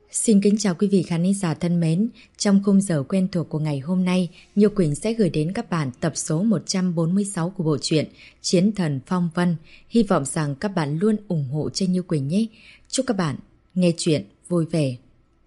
Xin kính chào quý vị khán giả thân mến. Trong khung giờ quen thuộc của ngày hôm nay, Như Quỳnh sẽ gửi đến các bạn tập số 146 của bộ truyện Chiến Thần Phong Vân. Hy vọng rằng các bạn luôn ủng hộ cho Như Quỳnh nhé. Chúc các bạn nghe chuyện vui vẻ.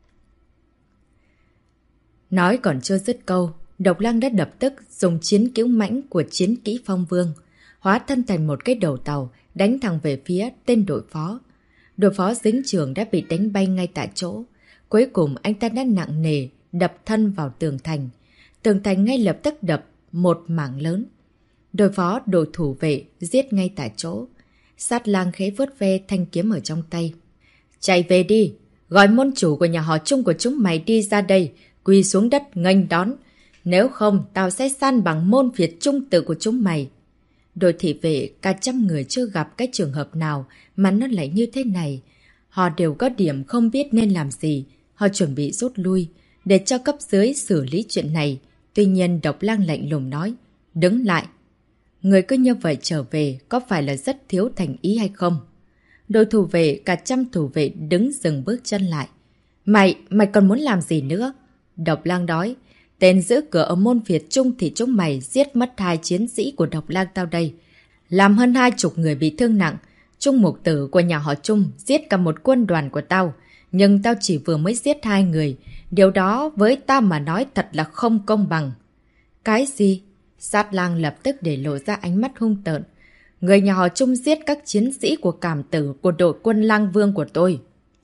Nói còn chưa dứt câu, Độc Lăng đã lập tức dùng chiến cứu mãnh của chiến kỹ Phong Vương, hóa thân thành một cái đầu tàu, đánh thẳng về phía tên đội phó. Đội phó dính trường đã bị đánh bay ngay tại chỗ. Cuối cùng anh ta đã nặng nề đập thân vào tường thành. Tường thành ngay lập tức đập một mảng lớn. Đội phó đội thủ vệ giết ngay tại chỗ. Sát Lang khẽ vuốt ve thanh kiếm ở trong tay. Chạy về đi, gọi môn chủ của nhà họ Trung của chúng mày đi ra đây, quỳ xuống đất nghênh đón. Nếu không, tao sẽ san bằng môn phiệt trung tự của chúng mày. Đội thị vệ cả trăm người chưa gặp cái trường hợp nào mà nó lại như thế này. Họ đều có điểm không biết nên làm gì. Họ chuẩn bị rút lui để cho cấp dưới xử lý chuyện này. Tuy nhiên Độc Lang lạnh lùng nói, đứng lại. Người cứ như vậy trở về có phải là rất thiếu thành ý hay không? Đội thủ vệ, cả trăm thủ vệ đứng dừng bước chân lại. Mày còn muốn làm gì nữa? Độc Lang nói, tên giữ cửa ở môn phiệt trung thì chúng mày giết mất 2 chiến sĩ của Độc Lang tao đây. Làm hơn 20 người bị thương nặng. Trung mục tử của nhà họ Trung giết cả một quân đoàn của tao. Nhưng tao chỉ vừa mới giết 2 người. Điều đó với tao mà nói thật là không công bằng. Cái gì? Sát Lang lập tức để lộ ra ánh mắt hung tợn. Người nhà họ Trung giết các chiến sĩ của cảm tử của đội quân Lang Vương của tôi.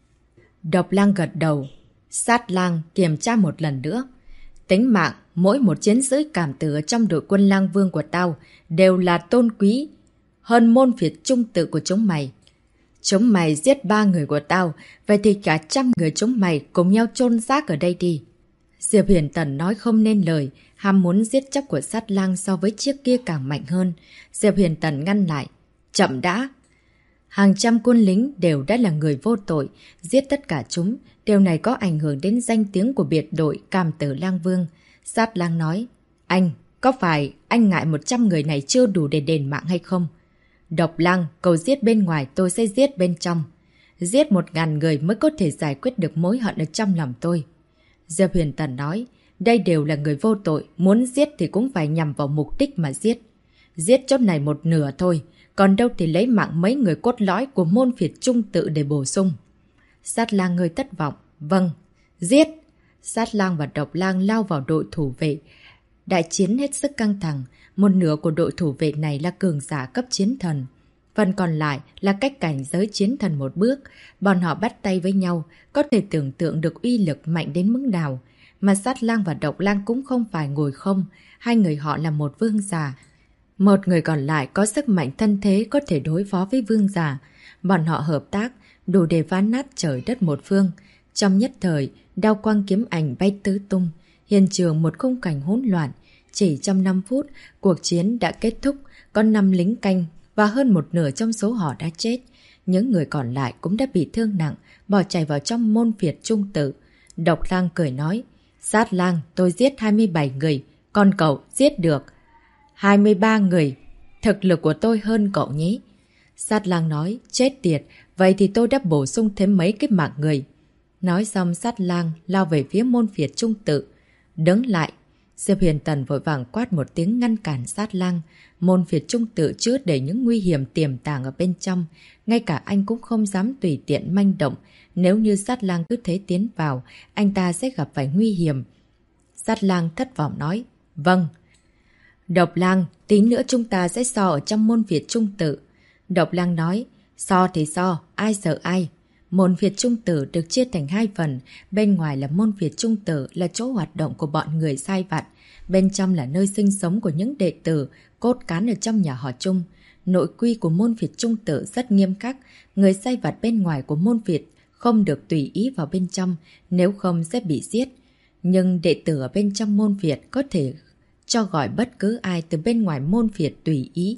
Độc Lang gật đầu. Sát Lang kiểm tra một lần nữa. Tính mạng, mỗi một chiến sĩ cảm tử trong đội quân Lang Vương của tao đều là tôn quý hơn môn phiệt trung tự của chúng mày. Chúng mày giết 3 người của tao, vậy thì cả trăm người chúng mày cùng nhau chôn xác ở đây đi. Diệp Huyền Tần nói không nên lời, ham muốn giết chóc của Sát Lang so với chiếc kia càng mạnh hơn. Diệp Huyền Tần ngăn lại. Chậm đã! Hàng trăm quân lính đều đã là người vô tội, giết tất cả chúng. Điều này có ảnh hưởng đến danh tiếng của biệt đội cảm tử Lang Vương. Sát Lang nói, anh, có phải anh ngại 100 người này chưa đủ để đền mạng hay không? Độc Lang, cậu giết bên ngoài tôi sẽ giết bên trong. Giết 1000 người mới có thể giải quyết được mối hận ở trong lòng tôi. Diệp Huyền Tần nói, đây đều là người vô tội, muốn giết thì cũng phải nhằm vào mục đích mà giết. Giết chốt này một nửa thôi, còn đâu thì lấy mạng mấy người cốt lõi của môn phiệt trung tự để bổ sung. Sát Lang hơi thất vọng. Vâng, giết! Sát Lang và Độc Lang lao vào đội thủ vệ. Đại chiến hết sức căng thẳng. Một nửa của đội thủ vệ này là cường giả cấp chiến thần. Phần còn lại là cách cảnh giới chiến thần một bước. Bọn họ bắt tay với nhau, có thể tưởng tượng được uy lực mạnh đến mức nào. Mà Sát Lang và Độc Lang cũng không phải ngồi không. 2 người họ là một vương giả. Một người còn lại có sức mạnh thân thế có thể đối phó với vương giả. Bọn họ hợp tác, đủ để phá nát trời đất một phương. Trong nhất thời, đao quang kiếm ảnh bay tứ tung. Hiện trường một khung cảnh hỗn loạn. Chỉ trong 5 phút, cuộc chiến đã kết thúc. Có 5 lính canh và hơn một nửa trong số họ đã chết. Những người còn lại cũng đã bị thương nặng, bỏ chạy vào trong môn phiệt trung tự. Độc Lang cười nói, Sát Lang, tôi giết 27 người, còn cậu giết được 23 người. Thực lực của tôi hơn cậu nhé. Sát Lang nói, chết tiệt, vậy thì tôi đã bổ sung thêm mấy cái mạng người. Nói xong Sát Lang lao về phía môn phiệt trung tự. Đứng lại! Diệp Huyền Tần vội vàng quát một tiếng ngăn cản Sát Lang. Môn phiệt trung tự chứa đầy những nguy hiểm tiềm tàng ở bên trong. Ngay cả anh cũng không dám tùy tiện manh động. Nếu như Sát Lang cứ thế tiến vào, anh ta sẽ gặp phải nguy hiểm. Sát Lang thất vọng nói, vâng. Độc Lang, tí nữa chúng ta sẽ so ở trong môn phiệt trung tự. Độc Lang nói, so thì so, ai sợ ai. Môn phiệt trung tử được chia thành 2 phần. Bên ngoài là môn phiệt trung tử là chỗ hoạt động của bọn người sai vặt. Bên trong là nơi sinh sống của những đệ tử, cốt cán ở trong nhà họ Trung. Nội quy của môn phiệt trung tử rất nghiêm khắc. Người sai vặt bên ngoài của môn phiệt không được tùy ý vào bên trong, nếu không sẽ bị giết. Nhưng đệ tử ở bên trong môn phiệt có thể cho gọi bất cứ ai từ bên ngoài môn phiệt tùy ý.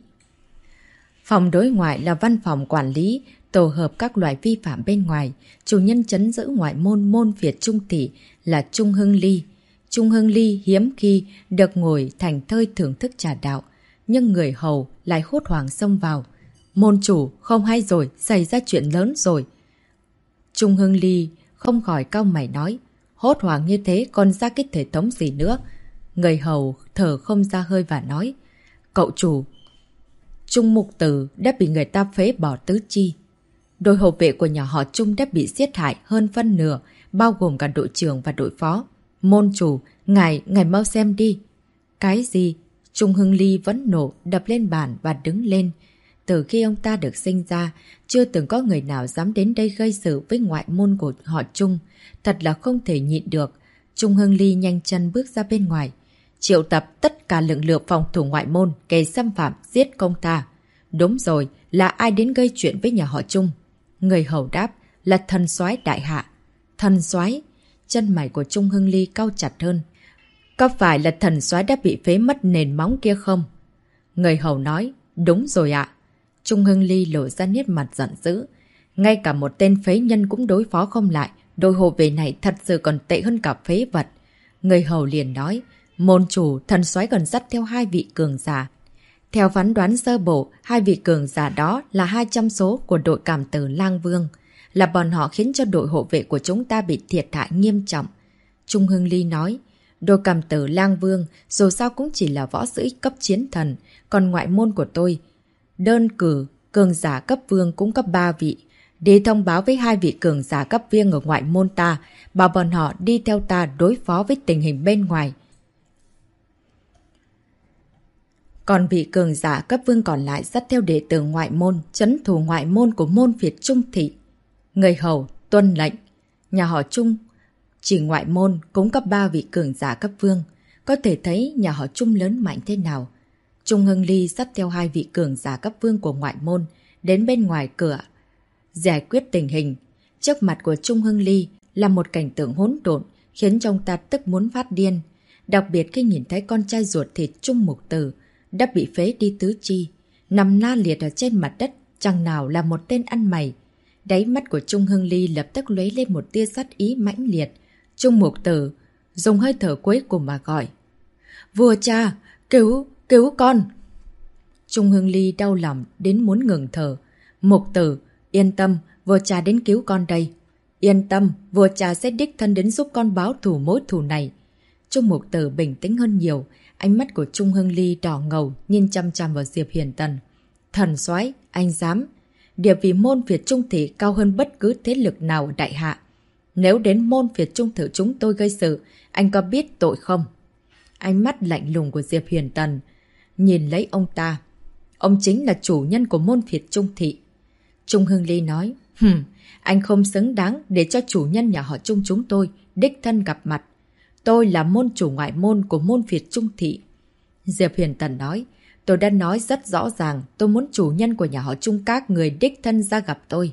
Phòng đối ngoại là văn phòng quản lý, tổ hợp các loại vi phạm bên ngoài. Chủ nhân trấn giữ ngoại môn môn phiệt trung tỷ là Trung Hưng Ly. Trung Hưng Ly hiếm khi được ngồi thành thơi thưởng thức trà đạo, nhưng người hầu lại hốt hoảng xông vào. Môn chủ, không hay rồi, xảy ra chuyện lớn rồi. Trung Hưng Ly không khỏi cau mày nói. Hốt hoảng như thế còn ra cái thể thống gì nữa? Người hầu thở không ra hơi và nói. Cậu chủ, Trung Mục Tử đã bị người ta phế bỏ tứ chi. Đội hộ vệ của nhà họ Trung đã bị giết hại hơn phân nửa, bao gồm cả đội trưởng và đội phó. Môn chủ, ngài mau xem đi. Cái gì? Trung Hưng Ly vẫn nổ, đập lên bàn và đứng lên. Từ khi ông ta được sinh ra, chưa từng có người nào dám đến đây gây sự với ngoại môn của họ Trung. Thật là không thể nhịn được. Trung Hưng Ly nhanh chân bước ra bên ngoài. Triệu tập tất cả lực lượng phòng thủ ngoại môn, kẻ xâm phạm, giết công ta. Đúng rồi, là ai đến gây chuyện với nhà họ Trung? Người hầu đáp là thần soái đại hạ. Thần soái? Chân mày của Trung Hưng Ly cau chặt hơn. Có phải là thần soái đã bị phế mất nền móng kia không? Người hầu nói, đúng rồi ạ. Trung Hưng Ly lộ ra nét mặt giận dữ. Ngay cả một tên phế nhân cũng đối phó không lại. Đội hộ vệ này thật sự còn tệ hơn cả phế vật. Người hầu liền nói, môn chủ, thần soái còn dắt theo 2 vị cường giả. Theo phán đoán sơ bộ, 2 vị cường giả đó là 200 số của đội cảm tử Lang Vương. Là bọn họ khiến cho đội hộ vệ của chúng ta bị thiệt hại nghiêm trọng. Trung Hưng Ly nói, đội cảm tử Lang Vương dù sao cũng chỉ là võ sĩ cấp chiến thần, còn ngoại môn của tôi, đơn cử cường giả cấp vương cũng cấp 3 vị. Đi thông báo với 2 vị cường giả cấp viên ở ngoại môn ta, bảo bọn họ đi theo ta đối phó với tình hình bên ngoài. Còn vị cường giả cấp vương còn lại dắt theo đệ tử ngoại môn, trấn thủ ngoại môn của môn Việt Trung Thị. Người hầu tuân lệnh. Nhà họ Trung chỉ ngoại môn cũng cấp 3 vị cường giả cấp vương. Có thể thấy nhà họ Trung lớn mạnh thế nào. Trung Hưng Ly dắt theo 2 vị cường giả cấp vương của ngoại môn đến bên ngoài cửa giải quyết tình hình. Trước mặt của Trung Hưng Ly là một cảnh tượng hỗn độn khiến cho ông ta tức muốn phát điên. Đặc biệt khi nhìn thấy con trai ruột thịt Trung Mục Tử đã bị phế đi tứ chi, nằm la liệt ở trên mặt đất, chẳng nào là một tên ăn mày. Đáy mắt của Trung Hưng Ly lập tức lóe lên một tia sát ý mãnh liệt. Trung Mục Tử dùng hơi thở cuối cùng mà gọi. Vua cha, cứu con! Trung Hưng Ly đau lòng đến muốn ngừng thở. Mục Tử, yên tâm, vua cha đến cứu con đây. Yên tâm, vua cha sẽ đích thân đến giúp con báo thù mối thù này. Trung Mục Tử bình tĩnh hơn nhiều. Ánh mắt của Trung Hưng Ly đỏ ngầu nhìn chăm chăm vào Diệp Hiền Tần. Thần soái, anh dám. Địa vị môn Việt Trung Thị cao hơn bất cứ thế lực nào ở đại hạ. Nếu đến môn Việt Trung Thị chúng tôi gây sự, anh có biết tội không? Ánh mắt lạnh lùng của Diệp Hiền Tần nhìn lấy ông ta. Ông chính là chủ nhân của môn Việt Trung Thị. Trung Hưng Ly nói, anh không xứng đáng để cho chủ nhân nhà họ Trung chúng tôi đích thân gặp mặt. Tôi là môn chủ ngoại môn của môn Việt Trung Thị. Diệp Hiền Tần nói, tôi đã nói rất rõ ràng, tôi muốn chủ nhân của nhà họ Trung các người đích thân ra gặp tôi.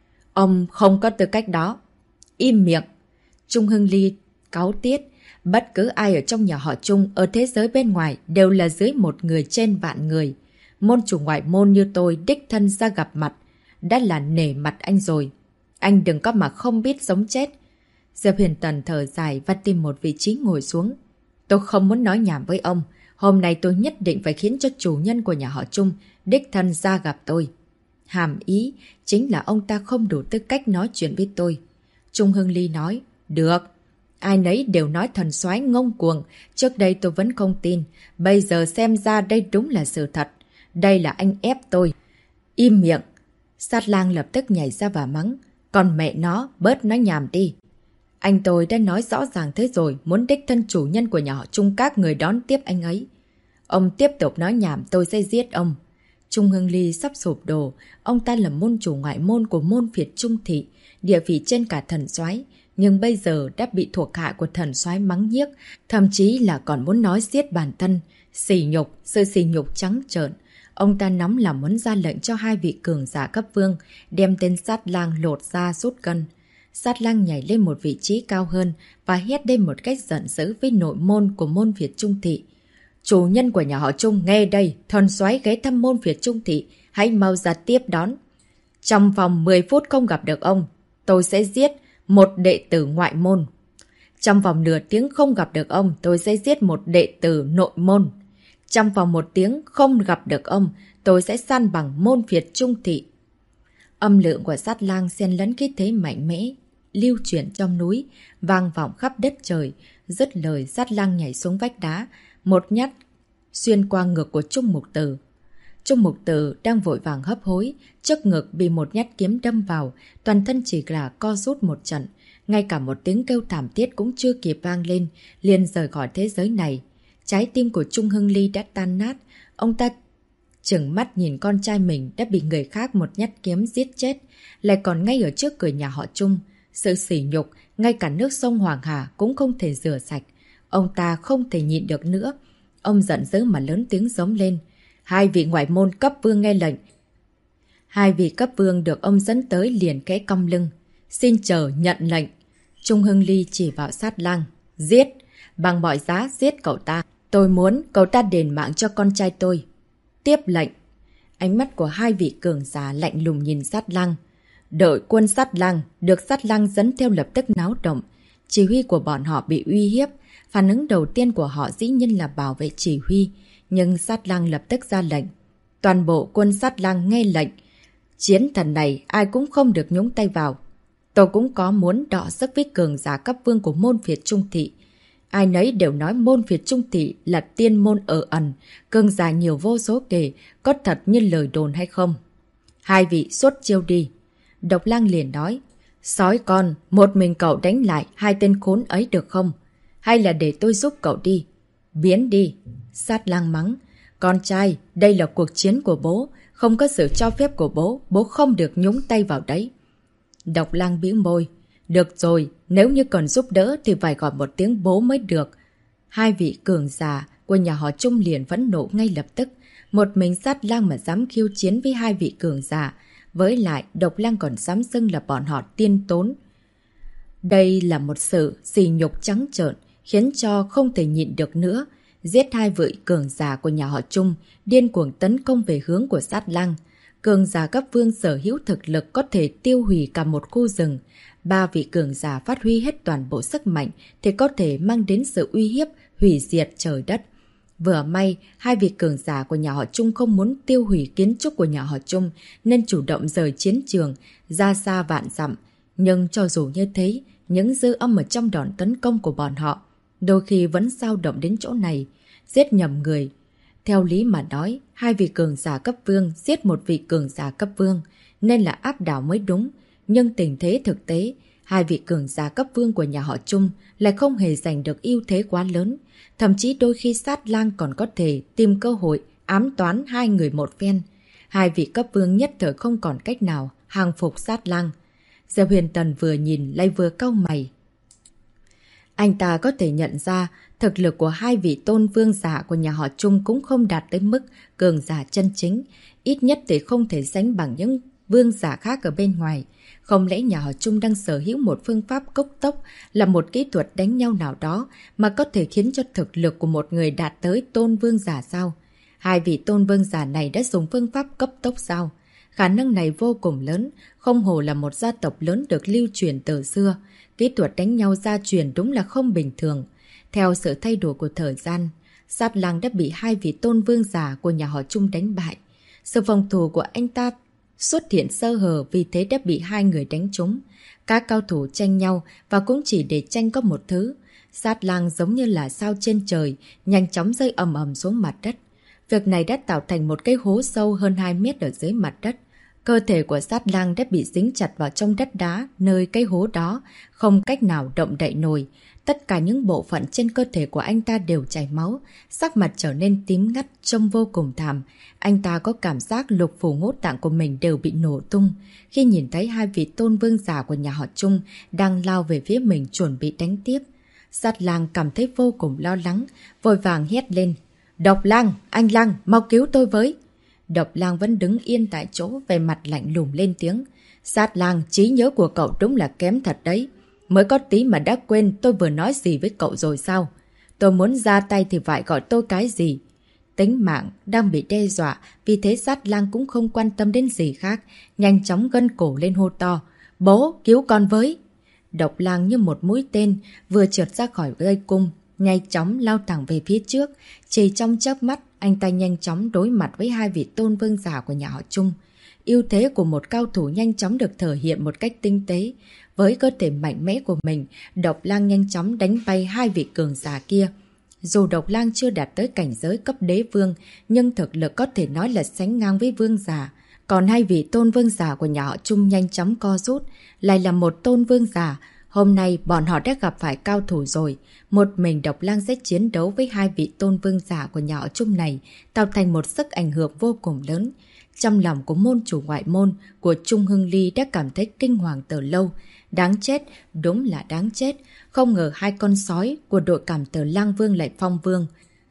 Ông không có tư cách đó. Im miệng. Trung Hưng Ly cáu tiết. Bất cứ ai ở trong nhà họ Trung ở thế giới bên ngoài đều là dưới 1 người trên vạn người. Môn chủ ngoại môn như tôi đích thân ra gặp mặt, đã là nể mặt anh rồi. Anh đừng có mà không biết sống chết. Diệp Hiền Tần thở dài và tìm một vị trí ngồi xuống. Tôi không muốn nói nhảm với ông. Hôm nay tôi nhất định phải khiến cho chủ nhân của nhà họ Trung đích thân ra gặp tôi. Hàm ý chính là ông ta không đủ tư cách nói chuyện với tôi. Trung Hưng Ly nói, được. Ai nấy đều nói thần soái ngông cuồng. Trước đây tôi vẫn không tin. Bây giờ xem ra đây đúng là sự thật. Đây là anh ép tôi. Im miệng. Sát Lang lập tức nhảy ra và mắng. Còn mẹ nó, bớt nói nhảm đi. Anh tôi đã nói rõ ràng thế rồi, muốn đích thân chủ nhân của nhà họ Trung các người đón tiếp anh ấy. Ông tiếp tục nói nhảm tôi sẽ giết ông. Trung Hưng Ly sắp sụp đổ. Ông ta là môn chủ ngoại môn của môn Việt Trung Thị, địa vị trên cả thần soái, nhưng bây giờ đã bị thuộc hạ của thần soái mắng nhiếc, thậm chí là còn muốn nói giết bản thân. Sỉ nhục, sự sỉ nhục trắng trợn. Ông ta nóng lòng muốn ra lệnh cho 2 vị cường giả cấp vương, đem tên Sát Lang lột ra rút cân. Sát Lang nhảy lên một vị trí cao hơn và hét lên một cách giận dữ với nội môn của môn Việt Trung Thị. Chủ nhân của nhà họ Trung nghe đây, thần soái ghé thăm môn Việt Trung Thị, hãy mau ra tiếp đón. Trong vòng 10 phút không gặp được ông, tôi sẽ giết một đệ tử ngoại môn. Trong vòng nửa tiếng không gặp được ông, tôi sẽ giết một đệ tử nội môn. Trong vòng 1 tiếng không gặp được ông, tôi sẽ san bằng môn Việt Trung Thị. Âm lượng của Sát Lang xen lẫn khí thế mạnh mẽ, lưu chuyển trong núi, vang vọng khắp đất trời. Dứt lời, Sát Lang nhảy xuống vách đá, một nhát xuyên qua ngực của Trung Mục Tử. Trung Mục Tử đang vội vàng hấp hối, trước ngực bị một nhát kiếm đâm vào, toàn thân chỉ là co rút một trận. Ngay cả một tiếng kêu thảm thiết cũng chưa kịp vang lên, liền rời khỏi thế giới này. Trái tim của Trung Hưng Ly đã tan nát, ông ta trừng mắt nhìn con trai mình đã bị người khác một nhát kiếm giết chết, lại còn ngay ở trước cửa nhà họ Trung. Sự sỉ nhục, ngay cả nước sông Hoàng Hà cũng không thể rửa sạch. Ông ta không thể nhịn được nữa. Ông giận dữ mà lớn tiếng giống lên. Hai vị ngoại môn cấp vương nghe lệnh. Hai vị cấp vương được ông dẫn tới liền khẽ cong lưng. Xin chờ nhận lệnh. Trung Hưng Ly chỉ vào Sát Lang. Giết! Bằng mọi giá giết cậu ta. Tôi muốn cậu ta đền mạng cho con trai tôi. Tiếp lệnh. Ánh mắt của hai vị cường giả lạnh lùng nhìn Sát Lang. Đội quân Sát Lang được Sát Lang dẫn theo lập tức náo động. Chỉ huy của bọn họ bị uy hiếp. Phản ứng đầu tiên của họ dĩ nhiên là bảo vệ chỉ huy. Nhưng Sát Lang lập tức ra lệnh. Toàn bộ quân Sát Lang nghe lệnh. Chiến thần này ai cũng không được nhúng tay vào. Tôi cũng có muốn đọ sức với cường giả cấp vương của môn phiệt Trung Thị. Ai nấy đều nói môn phiệt Trung Thị là tiên môn ở ẩn, cường giả nhiều vô số kể, có thật như lời đồn hay không? Hai vị xuất chiêu đi. Độc Lang liền nói, sói con, một mình cậu đánh lại hai tên khốn ấy được không? Hay là để tôi giúp cậu đi? Biến đi. Sát Lang mắng, con trai, đây là cuộc chiến của bố, không có sự cho phép của bố, bố không được nhúng tay vào đấy. Độc Lang bĩu môi. Được rồi, nếu như cần giúp đỡ thì phải gọi một tiếng bố mới được. Hai vị cường giả của nhà họ Trung liền phẫn nộ ngay lập tức. Một mình Sát Lang mà dám khiêu chiến với hai vị cường giả. Với lại, Độc Lang còn dám xưng là bọn họ tiên tốn. Đây là một sự sỉ nhục trắng trợn, khiến cho không thể nhịn được nữa. Giết hai vị cường giả của nhà họ Trung, điên cuồng tấn công về hướng của Sát Lang. Cường giả cấp vương sở hữu thực lực có thể tiêu hủy cả một khu rừng. Ba vị cường giả phát huy hết toàn bộ sức mạnh thì có thể mang đến sự uy hiếp, hủy diệt trời đất. Vừa may, hai vị cường giả của nhà họ Trung không muốn tiêu hủy kiến trúc của nhà họ Trung nên chủ động rời chiến trường, ra xa vạn dặm. Nhưng cho dù như thế, những dư âm ở trong đòn tấn công của bọn họ đôi khi vẫn dao động đến chỗ này, giết nhầm người. Theo lý mà nói, hai vị cường giả cấp vương giết một vị cường giả cấp vương nên là áp đảo mới đúng. Nhưng tình thế thực tế, hai vị cường giả cấp vương của nhà họ Trung lại không hề giành được ưu thế quá lớn. Thậm chí đôi khi Sát Lang còn có thể tìm cơ hội ám toán hai người một phen. Hai vị cấp vương nhất thời không còn cách nào hàng phục Sát Lang. Diệp Huyền Tần vừa nhìn lại vừa cau mày. Anh ta có thể nhận ra thực lực của hai vị tôn vương giả của nhà họ Trung cũng không đạt tới mức cường giả chân chính. Ít nhất thì không thể sánh bằng những vương giả khác ở bên ngoài. Không lẽ nhà họ Trung đang sở hữu một phương pháp cốc tốc, là một kỹ thuật đánh nhau nào đó mà có thể khiến cho thực lực của một người đạt tới tôn vương giả sao? Hai vị tôn vương giả này đã dùng phương pháp cấp tốc sao? Khả năng này vô cùng lớn, không hổ là một gia tộc lớn được lưu truyền từ xưa. Kỹ thuật đánh nhau gia truyền đúng là không bình thường. Theo sự thay đổi của thời gian, Sát Lang đã bị hai vị tôn vương giả của nhà họ Trung đánh bại. Sự phòng thủ của anh ta xuất hiện sơ hở, vì thế đã bị hai người đánh trúng. Các cao thủ tranh nhau và cũng chỉ để tranh có một thứ. Sát Lang giống như là sao trên trời, nhanh chóng rơi ầm ầm xuống mặt đất. Việc này đã tạo thành một cái hố sâu hơn 2 mét ở dưới mặt đất. Cơ thể của Sát Lang đã bị dính chặt vào trong đất đá nơi cái hố đó, không cách nào động đậy nổi. Tất cả những bộ phận trên cơ thể của anh ta đều chảy máu, sắc mặt trở nên tím ngắt, trông vô cùng thảm. Anh ta có cảm giác lục phủ ngũ tạng của mình đều bị nổ tung. Khi nhìn thấy hai vị tôn vương giả của nhà họ Trung đang lao về phía mình chuẩn bị đánh tiếp, Sát Lang cảm thấy vô cùng lo lắng, vội vàng hét lên. Độc Lang, anh Lang, mau cứu tôi với. Độc Lang vẫn đứng yên tại chỗ, vẻ mặt lạnh lùng lên tiếng. Sát Lang, trí nhớ của cậu đúng là kém thật đấy. Mới có tí mà đã quên tôi vừa nói gì với cậu rồi sao? Tôi muốn ra tay thì phải gọi tôi cái gì? Tính mạng đang bị đe dọa, vì thế Sát Lang cũng không quan tâm đến gì khác, nhanh chóng gân cổ lên hô to. Bố, cứu con với! Độc Lang như một mũi tên, vừa trượt ra khỏi dây cung, nhanh chóng lao thẳng về phía trước. Chỉ trong chớp mắt, anh ta nhanh chóng đối mặt với hai vị tôn vương giả của nhà họ Trung. Ưu thế của một cao thủ nhanh chóng được thể hiện một cách tinh tế. Với cơ thể mạnh mẽ của mình, Độc Lang nhanh chóng đánh bay hai vị cường giả kia. Dù Độc Lang chưa đạt tới cảnh giới cấp đế vương, nhưng thực lực có thể nói là sánh ngang với vương giả. Còn hai vị tôn vương giả của nhà họ Trung nhanh chóng co rút, lại là một tôn vương giả. Hôm nay bọn họ đã gặp phải cao thủ rồi. Một mình Độc Lang sẽ chiến đấu với hai vị tôn vương giả của nhà họ Trung này, tạo thành một sức ảnh hưởng vô cùng lớn. Trong lòng của môn chủ ngoại môn của Trung Hưng Ly đã cảm thấy kinh hoàng từ lâu. Đáng chết, đúng là đáng chết. Không ngờ hai con sói của đội cảm tử Lang Vương lại phong vương.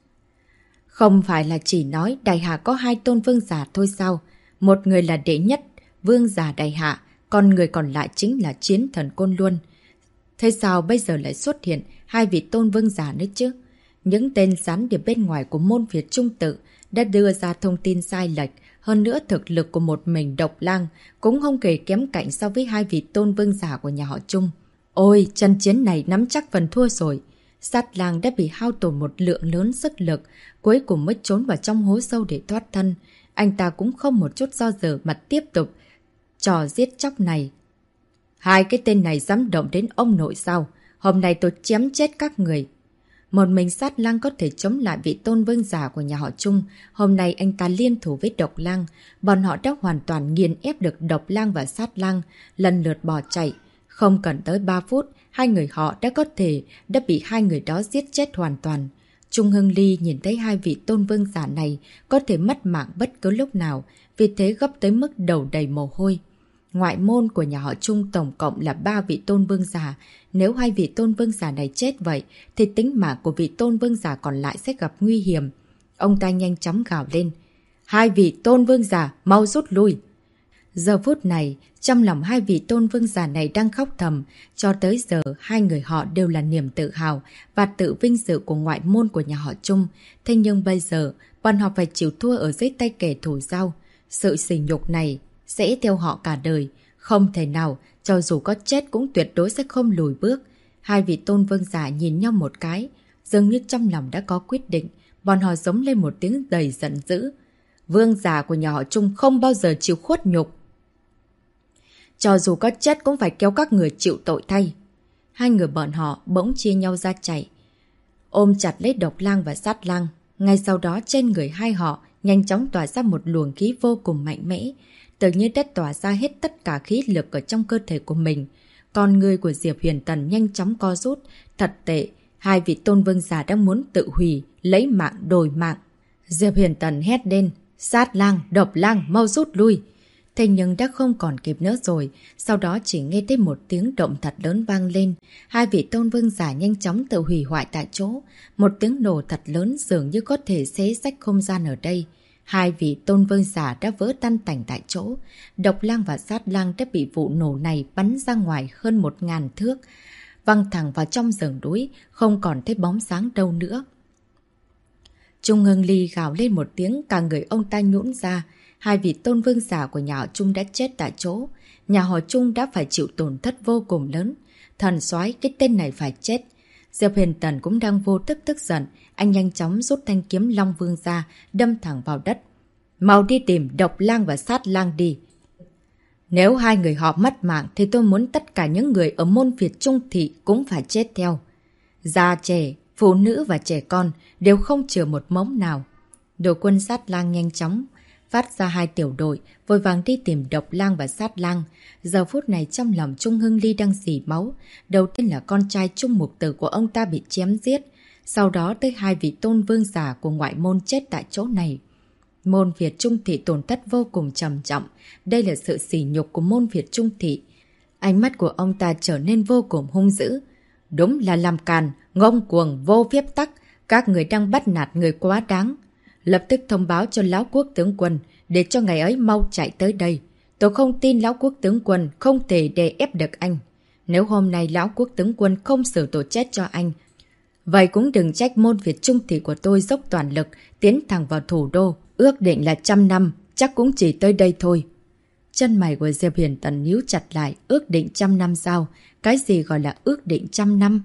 Không phải là chỉ nói đại hạ có hai tôn vương giả thôi sao? Một người là đệ nhất, vương giả đại hạ, còn người còn lại chính là chiến thần Côn Luân. Thế sao bây giờ lại xuất hiện hai vị tôn vương giả nữa chứ? Những tên gián điệp bên ngoài của môn Việt Trung Tự đã đưa ra thông tin sai lệch. Hơn nữa thực lực của một mình Độc Lang cũng không kể kém cạnh so với hai vị tôn vương giả của nhà họ Trung. Ôi, trận chiến này nắm chắc phần thua rồi. Sát Lang đã bị hao tổn một lượng lớn sức lực, cuối cùng mới trốn vào trong hố sâu để thoát thân. Anh ta cũng không một chút do dự mà tiếp tục trò giết chóc này. Hai cái tên này dám động đến ông nội sao? Hôm nay tôi chém chết các người. Một mình Sát Lang có thể chống lại vị tôn vương giả của nhà họ Trung. Hôm nay anh ta liên thủ với Độc Lang. Bọn họ đã hoàn toàn nghiền ép được Độc Lang và Sát Lang, lần lượt bỏ chạy. Không cần tới 3 phút, hai người họ đã bị hai người đó giết chết hoàn toàn. Trung Hưng Ly nhìn thấy hai vị tôn vương giả này có thể mất mạng bất cứ lúc nào, vì thế gấp tới mức đầu đầy mồ hôi. Ngoại môn của nhà họ Trung tổng cộng là 3 vị tôn vương giả. Nếu hai vị tôn vương giả này chết vậy, thì tính mạng của vị tôn vương giả còn lại sẽ gặp nguy hiểm. Ông ta nhanh chóng gào lên. Hai vị tôn vương giả, mau rút lui. Giờ phút này, trong lòng hai vị tôn vương giả này đang khóc thầm. Cho tới giờ, hai người họ đều là niềm tự hào và tự vinh dự của ngoại môn của nhà họ Trung. Thế nhưng bây giờ, bọn họ phải chịu thua ở dưới tay kẻ thù giao. Sự sỉ nhục này sẽ theo họ cả đời. Không thể nào, cho dù có chết cũng tuyệt đối sẽ không lùi bước. Hai vị tôn vương giả nhìn nhau một cái, dường như trong lòng đã có quyết định. Bọn họ giống lên một tiếng đầy giận dữ. Vương giả của nhà họ Trung không bao giờ chịu khuất nhục. Cho dù có chết cũng phải kéo các người chịu tội thay. Hai người bọn họ bỗng chia nhau ra chạy, ôm chặt lấy Độc Lang và Sát Lang. Ngay sau đó trên người hai họ nhanh chóng tỏa ra một luồng khí vô cùng mạnh mẽ. Tự nhiên đã tỏa ra hết tất cả khí lực ở trong cơ thể của mình. Con người của Diệp Huyền Tần nhanh chóng co rút. Thật tệ, hai vị tôn vương giả đang muốn tự hủy, lấy mạng đổi mạng. Diệp Huyền Tần hét lên. Sát Lang, Độc Lang, mau rút lui. Thế nhưng đã không còn kịp nữa rồi. Sau đó chỉ nghe thấy một tiếng động thật lớn vang lên. Hai vị tôn vương giả nhanh chóng tự hủy hoại tại chỗ. Một tiếng nổ thật lớn dường như có thể xé rách không gian ở đây. Hai vị tôn vương giả đã vỡ tan tành tại chỗ. Độc Lang và Sát Lang đã bị vụ nổ này bắn ra ngoài hơn 1000 thước, văng thẳng vào trong rừng núi, không còn thấy bóng sáng đâu nữa. Trung Hưng Ly gào lên một tiếng, cả người ông ta nhũn ra. Hai vị tôn vương giả của nhà họ Trung đã chết tại chỗ. Nhà họ Trung đã phải chịu tổn thất vô cùng lớn. Thần soái, cái tên này phải chết. Diệp Huyền Tần cũng đang vô thức tức giận. Anh nhanh chóng rút thanh kiếm Long Vương ra, đâm thẳng vào đất. Mau đi tìm Độc Lang và Sát Lang đi. Nếu hai người họ mất mạng thì tôi muốn tất cả những người ở môn Việt Trung Thị cũng phải chết theo. Già trẻ, phụ nữ và trẻ con đều không chừa một mống nào. Đội quân Sát Lang nhanh chóng phát ra hai tiểu đội, vội vàng đi tìm Độc Lang và Sát Lang. Giờ phút này trong lòng Trung Hưng Ly đang rỉ máu. Đầu tiên là con trai Trung Mục Tử của ông ta bị chém giết. Sau đó tới hai vị tôn vương giả của ngoại môn chết tại chỗ này. Môn Việt Trung Thị tổn thất vô cùng trầm trọng. Đây là sự sỉ nhục của môn Việt Trung Thị. Ánh mắt của ông ta trở nên vô cùng hung dữ. Đúng là làm càn, ngông cuồng, vô phép tắc. Các người đang bắt nạt người quá đáng. Lập tức thông báo cho Lão Quốc tướng quân, để cho ngày ấy mau chạy tới đây. Tôi không tin Lão Quốc tướng quân không thể đè ép được anh. Nếu hôm nay Lão Quốc tướng quân không xử tội chết cho anh, vậy cũng đừng trách môn Việt Trung Thị của tôi dốc toàn lực tiến thẳng vào thủ đô. Ước định là 100 năm, chắc cũng chỉ tới đây thôi. Chân mày của Diệp Huyền Tần nhíu chặt lại. Ước định 100 năm sao? Cái gì gọi là ước định 100 năm?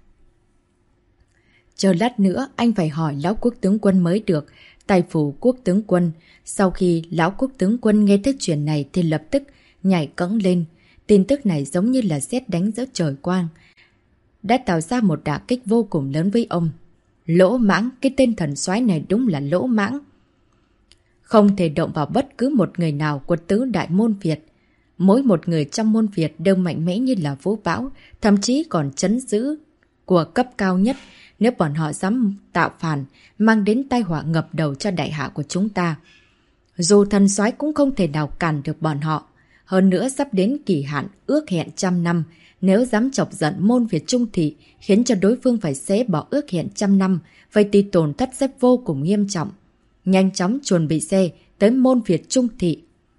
Chờ lát nữa anh phải hỏi Lão Quốc tướng quân mới được. Tài phủ Quốc tướng quân. Sau khi Lão Quốc tướng quân nghe thấy chuyện này thì lập tức nhảy cẫng lên. Tin tức này giống như là sét đánh giữa trời quang, đã tạo ra một đả kích vô cùng lớn với ông. Lỗ Mãng, cái tên thần soái này đúng là lỗ mãng. Không thể động vào bất cứ một người nào của tứ đại môn Việt. Mỗi một người trong môn Việt đều mạnh mẽ như là vũ bão, thậm chí còn trấn giữ của cấp cao nhất. Nếu bọn họ dám tạo phản, mang đến tai họa ngập đầu cho đại hạ của chúng ta. Dù thần soái cũng không thể nào cản được bọn họ. Hơn nữa sắp đến kỳ hạn ước hẹn 100 năm. Nếu dám chọc giận môn Việt Trung Thị, khiến cho đối phương phải xé bỏ ước hẹn 100 năm, vậy thì tổn thất sẽ vô cùng nghiêm trọng. Nhanh chóng chuẩn bị xe tới môn Việt Trung Thị.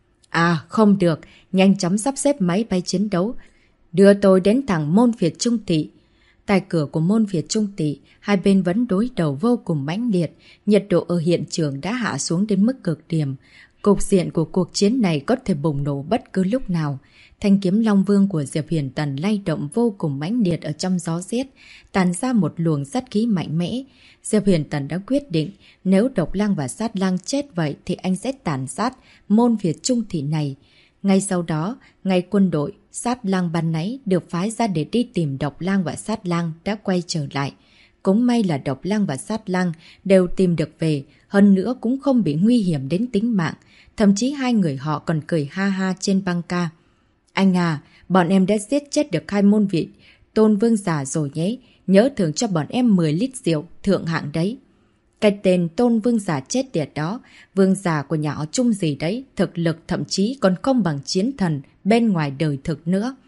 À, không được, nhanh chóng sắp xếp máy bay chiến đấu, đưa tôi đến thẳng môn Việt Trung Thị. Tại cửa của môn Việt Trung Thị, hai bên vẫn đối đầu vô cùng mãnh liệt, nhiệt độ ở hiện trường đã hạ xuống đến mức cực điểm. Cục diện của cuộc chiến này có thể bùng nổ bất cứ lúc nào. Thanh kiếm Long Vương của Diệp Huyền Tần lay động vô cùng mãnh liệt ở trong gió rét, tàn ra một luồng sát khí mạnh mẽ. Diệp Huyền Tần đã quyết định, nếu Độc Lang và Sát Lang chết vậy thì anh sẽ tàn sát môn Việt Trung Thị này. Ngay sau đó, ngay quân đội Sát Lang ban nãy được phái ra để đi tìm Độc Lang và Sát Lang đã quay trở lại. Cũng may là Độc Lang và Sát Lang đều tìm được về, hơn nữa cũng không bị nguy hiểm đến tính mạng. Thậm chí hai người họ còn cười ha ha trên băng ca. Anh à, bọn em đã giết chết được 2 môn vị tôn vương giả rồi nhé. Nhớ thưởng cho bọn em 10 lít rượu, thượng hạng đấy. Cái tên tôn vương giả chết tiệt đó, vương giả của nhà họ Trung gì đấy, thực lực thậm chí còn không bằng chiến thần bên ngoài đời thực nữa.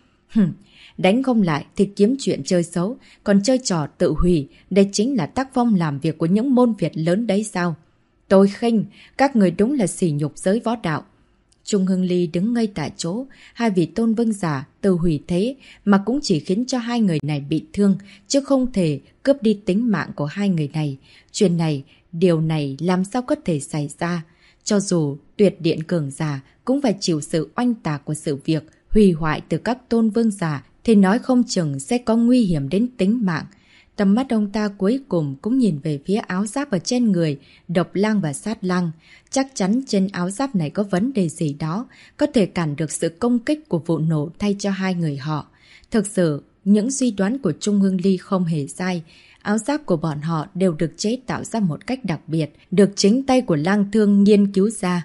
Đánh không lại thì kiếm chuyện chơi xấu, còn chơi trò tự hủy, đây chính là tác phong làm việc của những môn Việt lớn đấy sao? Tôi khinh, các người đúng là sỉ nhục giới võ đạo. Trung Hưng Ly đứng ngây tại chỗ, hai vị tôn vương giả tự hủy thế mà cũng chỉ khiến cho hai người này bị thương, chứ không thể cướp đi tính mạng của hai người này. Chuyện này, điều này làm sao có thể xảy ra? Cho dù tuyệt điện cường giả cũng phải chịu sự oanh tạc của sự việc hủy hoại từ các tôn vương giả thì nói không chừng sẽ có nguy hiểm đến tính mạng. Tầm mắt ông ta cuối cùng cũng nhìn về phía áo giáp ở trên người Độc Lang và Sát Lang. Chắc chắn trên áo giáp này có vấn đề gì đó, có thể cản được sự công kích của vụ nổ thay cho hai người họ. Thực sự, những suy đoán của Trung Hưng Ly không hề sai. Áo giáp của bọn họ đều được chế tạo ra một cách đặc biệt, được chính tay của Lang Thương nghiên cứu ra.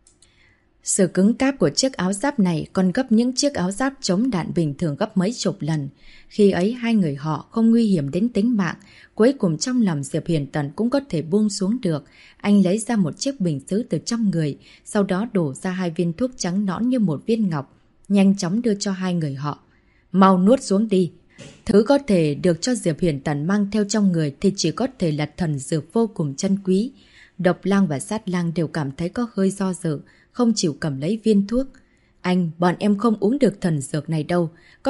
Sự cứng cáp của chiếc áo giáp này còn gấp những chiếc áo giáp chống đạn bình thường gấp mấy chục lần. Khi ấy hai người họ không nguy hiểm đến tính mạng, cuối cùng trong lòng Diệp Huyền Tần cũng có thể buông xuống được. Anh lấy ra một chiếc bình sứ từ trong người, sau đó đổ ra 2 viên thuốc trắng nõn như một viên ngọc, nhanh chóng đưa cho hai người họ. Mau nuốt xuống đi. Thứ có thể được cho Diệp Huyền Tần mang theo trong người thì chỉ có thể là thần dược vô cùng chân quý. Độc Lang và Sát Lang đều cảm thấy có hơi do dự, không chịu cầm lấy viên thuốc. Anh, bọn em không uống được thần dược này đâu.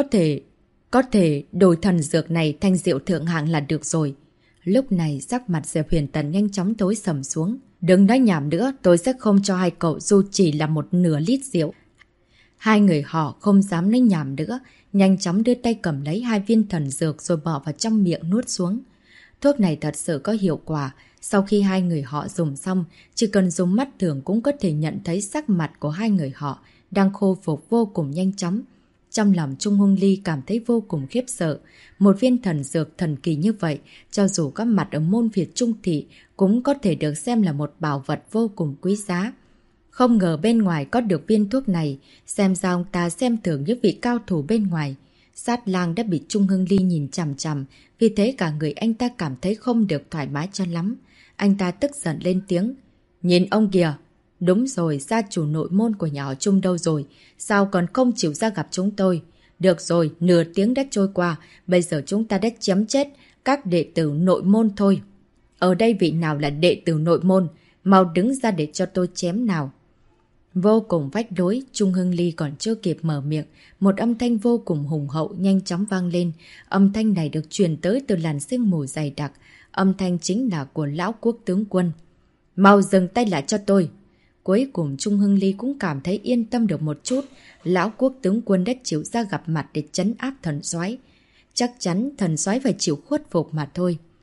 Có thể đổi thần dược này thành rượu thượng hạng là được rồi. Lúc này sắc mặt Diệp Huyền Tần nhanh chóng tối sầm xuống. Đừng nói nhảm nữa, tôi sẽ không cho hai cậu dù chỉ là một nửa lít rượu. Hai người họ không dám nói nhảm nữa, nhanh chóng đưa tay cầm lấy 2 viên thần dược rồi bỏ vào trong miệng nuốt xuống. Thuốc này thật sự có hiệu quả. Sau khi hai người họ dùng xong, chỉ cần dùng mắt thường cũng có thể nhận thấy sắc mặt của hai người họ đang khôi phục vô cùng nhanh chóng. Trong lòng Trung Hưng Ly cảm thấy vô cùng khiếp sợ. Một viên thần dược thần kỳ như vậy, cho dù có mặt ở môn Việt Trung Thị, cũng có thể được xem là một bảo vật vô cùng quý giá. Không ngờ bên ngoài có được viên thuốc này, xem ra ông ta xem thường những vị cao thủ bên ngoài. Sát Lang đã bị Trung Hưng Ly nhìn chằm chằm, vì thế cả người anh ta cảm thấy không được thoải mái cho lắm. Anh ta tức giận lên tiếng. Nhìn ông kìa! Đúng rồi, gia chủ nội môn của nhà họ Trung đâu rồi? Sao còn không chịu ra gặp chúng tôi? Được rồi, nửa tiếng đã trôi qua, bây giờ chúng ta đã chém chết các đệ tử nội môn thôi. Ở đây vị nào là đệ tử nội môn? Mau đứng ra để cho tôi chém nào. Vô cùng vách đối, Trung Hưng Ly còn chưa kịp mở miệng, một âm thanh vô cùng hùng hậu nhanh chóng vang lên. Âm thanh này được truyền tới từ làn sương mù dày đặc. Âm thanh chính là của lão quốc tướng quân. Mau dừng tay lại cho tôi. Cuối cùng Trung Hưng Ly cũng cảm thấy yên tâm được một chút. Lão quốc tướng quân đã chịu ra gặp mặt để trấn áp thần soái. Chắc chắn thần soái phải chịu khuất phục mà thôi.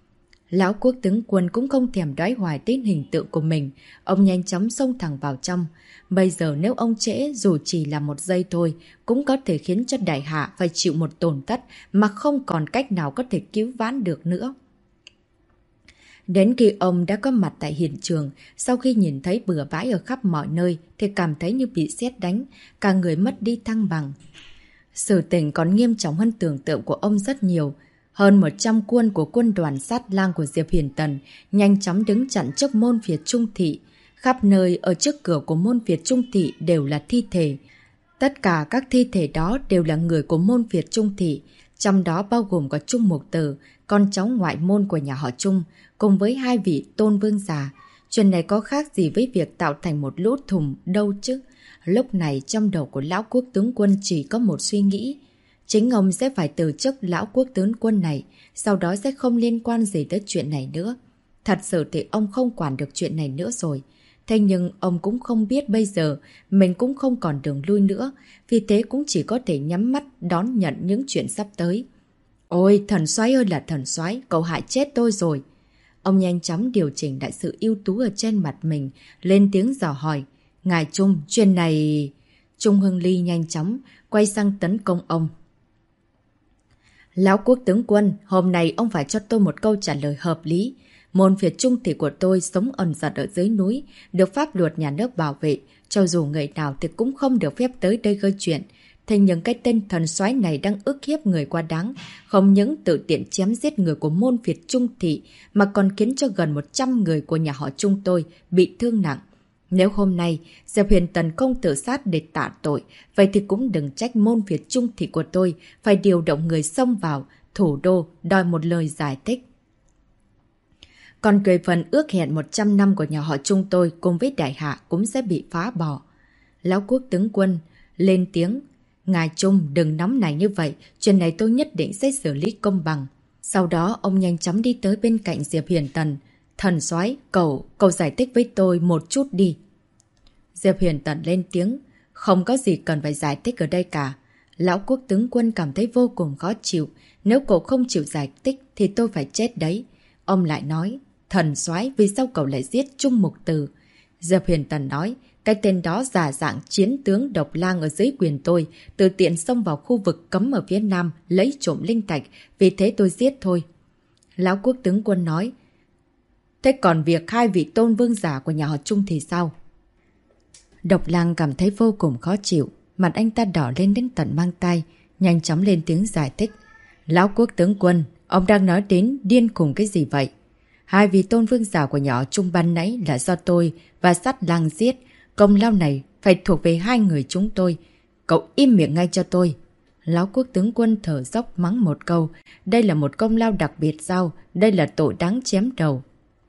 Lão quốc tướng quân cũng không thèm đoái hoài đến hình tượng của mình. Ông nhanh chóng xông thẳng vào trong. Bây giờ nếu ông trễ dù chỉ là 1 giây thôi, cũng có thể khiến cho đại hạ phải chịu một tổn thất mà không còn cách nào có thể cứu vãn được nữa. Đến khi ông đã có mặt tại hiện trường, sau khi nhìn thấy bừa bãi ở khắp mọi nơi thì cảm thấy như bị sét đánh, cả người mất đi thăng bằng. Sự tình còn nghiêm trọng hơn tưởng tượng của ông rất nhiều. Hơn 100 quân của quân đoàn sát lang của Diệp Hiền Tần nhanh chóng đứng chặn trước môn Việt Trung Thị. Khắp nơi ở trước cửa của môn Việt Trung Thị đều là thi thể. Tất cả các thi thể đó đều là người của môn Việt Trung Thị, trong đó bao gồm có Trung Mục Tử, con cháu ngoại môn của nhà họ Trung, cùng với 2 vị tôn vương già. Chuyện này có khác gì với việc tạo thành một lũ thùng đâu chứ? Lúc này trong đầu của lão quốc tướng quân chỉ có một suy nghĩ. Chính ông sẽ phải từ chức lão quốc tướng quân này, sau đó sẽ không liên quan gì tới chuyện này nữa. Thật sự thì ông không quản được chuyện này nữa rồi. Thế nhưng ông cũng không biết bây giờ mình cũng không còn đường lui nữa, vì thế cũng chỉ có thể nhắm mắt đón nhận những chuyện sắp tới. Ôi, thần soái ơi là thần soái, cậu hại chết tôi rồi. Ông nhanh chóng điều chỉnh lại sự ưu tú ở trên mặt mình, lên tiếng dò hỏi. Ngài Trung, chuyện này... Trung Hưng Ly nhanh chóng quay sang tấn công ông. Lão quốc tướng quân, hôm nay ông phải cho tôi một câu trả lời hợp lý. Môn Việt Trung Thị của tôi sống ẩn giật ở dưới núi, được pháp luật nhà nước bảo vệ, cho dù người nào thì cũng không được phép tới đây gây chuyện. Thế nhưng cái tên thần soái này đang ức hiếp người quá đáng, không những tự tiện chém giết người của môn Việt Trung Thị mà còn khiến cho gần 100 người của nhà họ Trung tôi bị thương nặng. Nếu hôm nay Diệp Huyền Tần không tự sát để tạ tội, vậy thì cũng đừng trách môn Việt Trung Thị của tôi phải điều động người xông vào thủ đô đòi một lời giải thích. Còn về phần ước hẹn 100 năm của nhà họ Trung tôi cùng với đại hạ cũng sẽ bị phá bỏ. Lão quốc tướng quân lên tiếng. Ngài Trung đừng nóng nảy như vậy, chuyện này tôi nhất định sẽ xử lý công bằng. Sau đó ông nhanh chóng đi tới bên cạnh Diệp Hiền Tần. Thần soái, cậu giải thích với tôi một chút đi. Diệp Hiền Tần lên tiếng. Không có gì cần phải giải thích ở đây cả. Lão quốc tướng quân cảm thấy vô cùng khó chịu. Nếu cậu không chịu giải thích thì tôi phải chết đấy. Ông lại nói. Thần soái, vì sao cậu lại giết Trung Mục Tử? Diệp Hiền Tần nói. Cái tên đó giả dạng chiến tướng độc lang ở dưới quyền tôi, từ tiện xông vào khu vực cấm ở phía nam, lấy trộm linh thạch, vì thế tôi giết thôi. Lão quốc tướng quân nói. Thế còn việc 2 vị tôn vương giả của nhà họ Trung thì sao? Độc lang cảm thấy vô cùng khó chịu, mặt anh ta đỏ lên đến tận mang tay, nhanh chóng lên tiếng giải thích. Lão quốc tướng quân, ông đang nói đến điên khùng cái gì vậy? 2 vị tôn vương giả của nhà họ Trung ban nãy là do tôi và Sắt Lang giết. Công lao này phải thuộc về 2 người chúng tôi. Cậu im miệng ngay cho tôi. Lão quốc tướng quân thở dốc mắng một câu. Đây là một công lao đặc biệt sao? Đây là tội đáng chém đầu.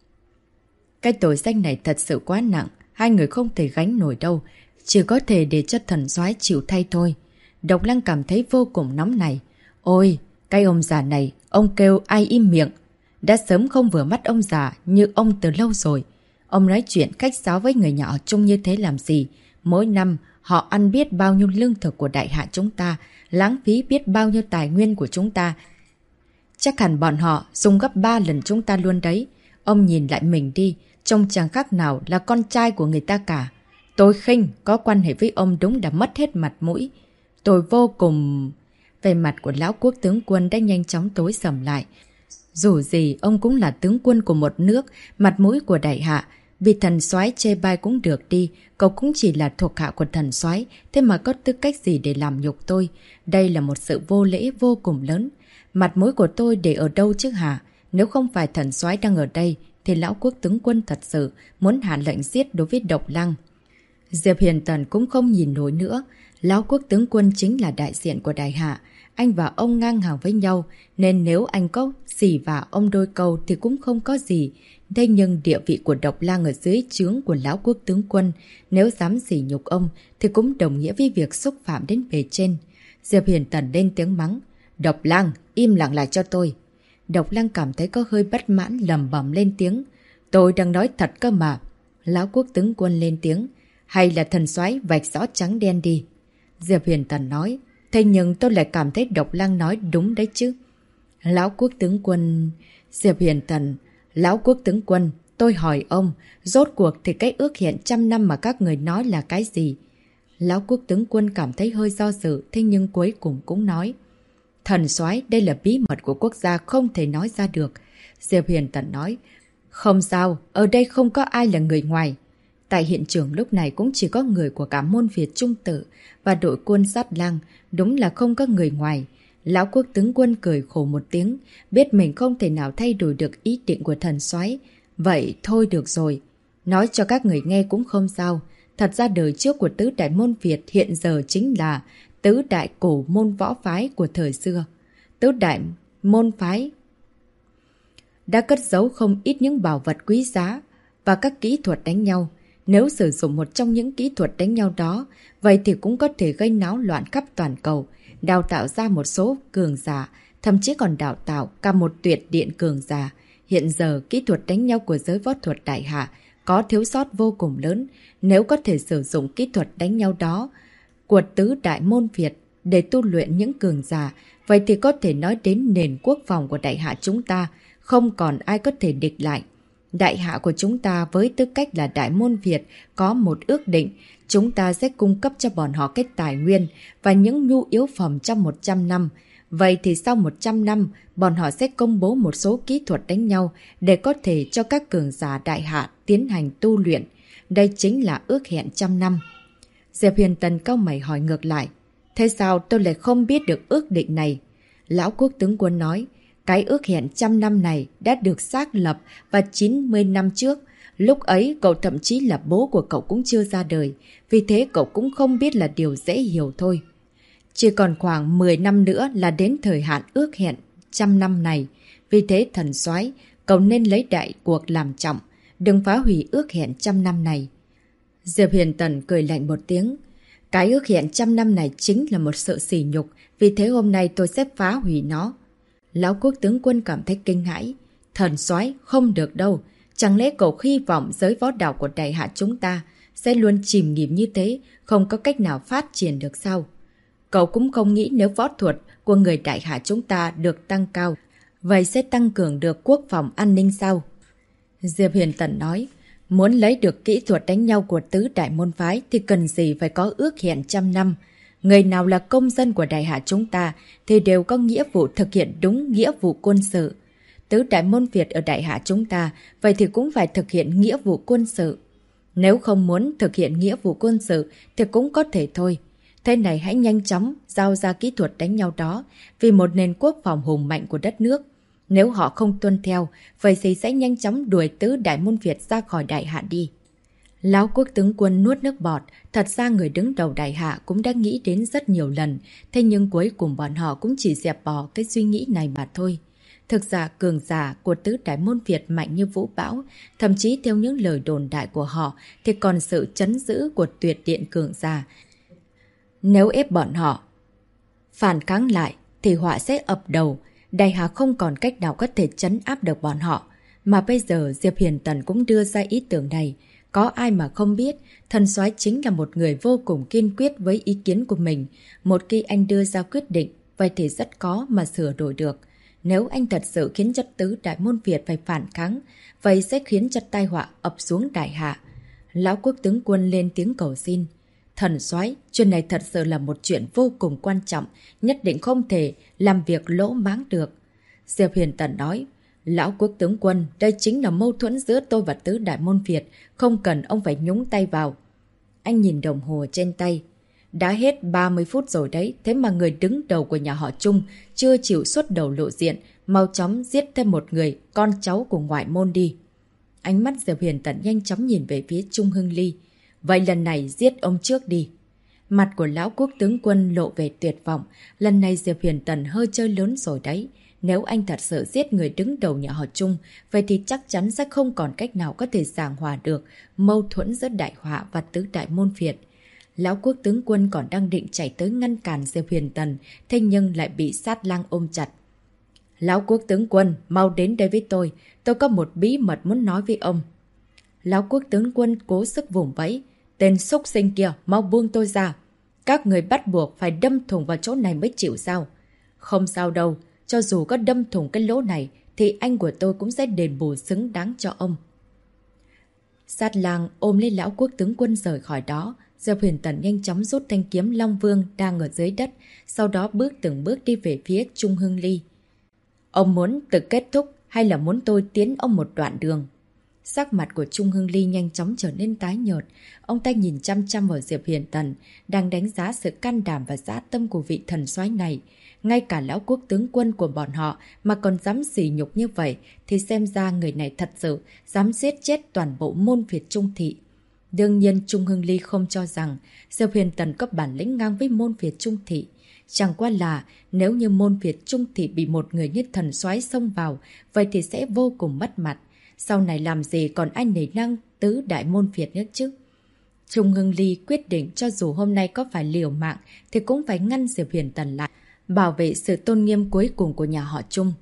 Cái tội danh này thật sự quá nặng. 2 người không thể gánh nổi đâu. Chỉ có thể để cho thần soái chịu thay thôi. Độc Lăng cảm thấy vô cùng nóng này. Ôi, cái ông già này, ông kêu ai im miệng. Đã sớm không vừa mắt ông già như ông từ lâu rồi. Ông nói chuyện khách sáo với người nhà họ Trung như thế làm gì? Mỗi năm, họ ăn biết bao nhiêu lương thực của đại hạ chúng ta, lãng phí biết bao nhiêu tài nguyên của chúng ta. Chắc hẳn bọn họ dùng gấp 3 lần chúng ta luôn đấy. Ông nhìn lại mình đi, trông chẳng khác nào là con trai của người ta cả. Tôi khinh, có quan hệ với ông đúng đã mất hết mặt mũi. Tôi vô cùng... Về mặt của lão quốc tướng quân đã nhanh chóng tối sầm lại. Dù gì, ông cũng là tướng quân của một nước, mặt mũi của đại hạ. Vì thần soái chê bai cũng được đi, cậu cũng chỉ là thuộc hạ của thần soái, thế mà có tư cách gì để làm nhục tôi? Đây là một sự vô lễ vô cùng lớn. Mặt mũi của tôi để ở đâu chứ hả? Nếu không phải thần soái đang ở đây, thì lão quốc tướng quân thật sự muốn hạ lệnh giết đối với Độc Lăng. Diệp Hiền Tần cũng không nhìn nổi nữa. Lão quốc tướng quân chính là đại diện của đại hạ. Anh và ông ngang hàng với nhau, nên nếu anh có xỉ vả ông đôi câu thì cũng không có gì. Thế nhưng địa vị của Độc Lang ở dưới trướng của lão quốc tướng quân, nếu dám sỉ nhục ông thì cũng đồng nghĩa với việc xúc phạm đến bề trên. Diệp Hiền Tần lên tiếng mắng. Độc Lang, im lặng lại cho tôi. Độc Lang cảm thấy có hơi bất mãn lầm bầm lên tiếng. Tôi đang nói thật cơ mà. Lão quốc tướng quân lên tiếng. Hay là thần soái vạch rõ trắng đen đi. Diệp Hiền Tần nói. Thế nhưng tôi lại cảm thấy Độc Lang nói đúng đấy chứ. Lão quốc tướng quân... Diệp Hiền Tần Lão quốc tướng quân, tôi hỏi ông, rốt cuộc thì cái ước hẹn 100 năm mà các người nói là cái gì? Lão quốc tướng quân cảm thấy hơi do dự, thế nhưng cuối cùng cũng nói. Thần soái, đây là bí mật của quốc gia không thể nói ra được. Diệp Huyền Tần nói. Không sao, ở đây không có ai là người ngoài. Tại hiện trường lúc này cũng chỉ có người của cả môn Việt Trung Tự và đội quân sát lang, đúng là không có người ngoài. Lão quốc tướng quân cười khổ một tiếng, biết mình không thể nào thay đổi được ý định của thần soái. Vậy thôi được rồi. Nói cho các người nghe cũng không sao. Thật ra đời trước của tứ đại môn Việt hiện giờ chính là tứ đại cổ môn võ phái của thời xưa. Tứ đại môn phái đã cất giấu không ít những bảo vật quý giá và các kỹ thuật đánh nhau. Nếu sử dụng một trong những kỹ thuật đánh nhau đó, vậy thì cũng có thể gây náo loạn khắp toàn cầu, đào tạo ra một số cường giả, thậm chí còn đào tạo cả một tuyệt điện cường giả. Hiện giờ, kỹ thuật đánh nhau của giới võ thuật đại hạ có thiếu sót vô cùng lớn. Nếu có thể sử dụng kỹ thuật đánh nhau đó của tứ đại môn Việt để tu luyện những cường giả, vậy thì có thể nói đến nền quốc phòng của đại hạ chúng ta không còn ai có thể địch lại. Đại hạ của chúng ta với tư cách là đại môn Việt có một ước định, chúng ta sẽ cung cấp cho bọn họ cái tài nguyên và những nhu yếu phẩm trong 100 năm. Vậy thì sau 100 năm, bọn họ sẽ công bố một số kỹ thuật đánh nhau để có thể cho các cường giả đại hạ tiến hành tu luyện. Đây chính là ước hẹn 100 năm. Diệp Huyền Tần cau mày hỏi ngược lại. Thế sao tôi lại không biết được ước định này? Lão quốc tướng quân nói, cái ước hẹn 100 năm này đã được xác lập vào 90 năm trước. Lúc ấy cậu thậm chí là bố của cậu cũng chưa ra đời, vì thế cậu cũng không biết là điều dễ hiểu thôi. Chỉ còn khoảng 10 năm nữa là đến thời hạn ước hẹn 100 năm này. Vì thế thần soái, cậu nên lấy đại cuộc làm trọng, đừng phá hủy ước hẹn 100 năm này. Diệp Huyền Tần cười lạnh một tiếng. Cái ước hẹn 100 năm này chính là một sự sỉ nhục, vì thế hôm nay tôi sẽ phá hủy nó. Lão quốc tướng quân cảm thấy kinh hãi. Thần soái, không được đâu. Chẳng lẽ cậu hy vọng giới võ đạo của đại hạ chúng ta sẽ luôn chìm nghỉm như thế, không có cách nào phát triển được sao? Cậu cũng không nghĩ nếu võ thuật của người đại hạ chúng ta được tăng cao, vậy sẽ tăng cường được quốc phòng an ninh sao? Diệp Huyền Tần nói, muốn lấy được kỹ thuật đánh nhau của tứ đại môn phái thì cần gì phải có ước hẹn 100 năm. Người nào là công dân của đại hạ chúng ta thì đều có nghĩa vụ thực hiện đúng nghĩa vụ quân sự. Tứ đại môn Việt ở đại hạ chúng ta, vậy thì cũng phải thực hiện nghĩa vụ quân sự. Nếu không muốn thực hiện nghĩa vụ quân sự thì cũng có thể thôi. Thế này hãy nhanh chóng giao ra kỹ thuật đánh nhau đó vì một nền quốc phòng hùng mạnh của đất nước. Nếu họ không tuân theo, vậy thì sẽ nhanh chóng đuổi tứ đại môn Việt ra khỏi đại hạ đi. Lão quốc tướng quân nuốt nước bọt, thật ra người đứng đầu đại hạ cũng đã nghĩ đến rất nhiều lần, thế nhưng cuối cùng bọn họ cũng chỉ dẹp bỏ cái suy nghĩ này mà thôi. Thực ra cường giả của tứ đại môn Việt mạnh như vũ bão, thậm chí theo những lời đồn đại của họ thì còn sự trấn giữ của tuyệt điện cường giả. Nếu ép bọn họ phản kháng lại thì họa sẽ ập đầu, đại hạ không còn cách nào có thể trấn áp được bọn họ. Mà bây giờ Diệp Huyền Tần cũng đưa ra ý tưởng này. Có ai mà không biết, thần soái chính là một người vô cùng kiên quyết với ý kiến của mình. Một khi anh đưa ra quyết định, vậy thì rất khó mà sửa đổi được. Nếu anh thật sự khiến cho tứ đại môn Việt phải phản kháng, vậy sẽ khiến cho tai họa ập xuống đại hạ. Lão quốc tướng quân lên tiếng cầu xin. Thần soái, chuyện này thật sự là một chuyện vô cùng quan trọng, nhất định không thể làm việc lỗ mãng được. Diệp Huyền Tần nói, Lão quốc tướng quân, đây chính là mâu thuẫn giữa tôi và tứ đại môn Việt, không cần ông phải nhúng tay vào. Anh nhìn đồng hồ trên tay. Đã hết 30 phút rồi đấy, thế mà người đứng đầu của nhà họ Trung chưa chịu xuất đầu lộ diện, mau chóng giết thêm một người, con cháu của ngoại môn đi. Ánh mắt Diệp Huyền Tần nhanh chóng nhìn về phía Trung Hưng Ly. Vậy lần này giết ông trước đi. Mặt của lão quốc tướng quân lộ về tuyệt vọng, lần này Diệp Huyền Tần hơi chơi lớn rồi đấy. Nếu anh thật sự giết người đứng đầu nhà họ Trung, vậy thì chắc chắn sẽ không còn cách nào có thể giảng hòa được mâu thuẫn giữa đại họa và tứ đại môn Việt. Lão quốc tướng quân còn đang định chạy tới ngăn cản Diệp Huyền Tần, thế nhưng lại bị sát lang ôm chặt. Lão quốc tướng quân, mau đến đây với tôi có một bí mật muốn nói với ông. Lão quốc tướng quân cố sức vùng vẫy. Tên xúc sinh kia, mau buông tôi ra. Các người bắt buộc phải đâm thủng vào chỗ này mới chịu sao? Không sao đâu, cho dù có đâm thủng cái lỗ này thì anh của tôi cũng sẽ đền bù xứng đáng cho ông. Sát lang ôm lấy lão quốc tướng quân rời khỏi đó. Diệp Huyền Tần nhanh chóng rút thanh kiếm Long Vương đang ở dưới đất, sau đó bước từng bước đi về phía Trung Hưng Ly. Ông muốn tự kết thúc hay là muốn tôi tiến ông một đoạn đường? Sắc mặt của Trung Hưng Ly nhanh chóng trở nên tái nhợt. Ông ta nhìn chăm chăm vào Diệp Huyền Tần, đang đánh giá sự can đảm và dã tâm của vị thần soái này. Ngay cả lão quốc tướng quân của bọn họ mà còn dám sỉ nhục như vậy, thì xem ra người này thật sự dám giết chết toàn bộ môn Việt Trung Thị. Đương nhiên Trung Hưng Ly không cho rằng Diệp Huyền Tần có bản lĩnh ngang với môn Việt Trung Thị. Chẳng qua là nếu như môn Việt Trung Thị bị một người như thần soái xông vào, vậy thì sẽ vô cùng mất mặt. Sau này làm gì còn ai nể năng tứ đại môn Việt nữa chứ? Trung Hưng Ly quyết định cho dù hôm nay có phải liều mạng thì cũng phải ngăn Diệp Huyền Tần lại, bảo vệ sự tôn nghiêm cuối cùng của nhà họ Trung.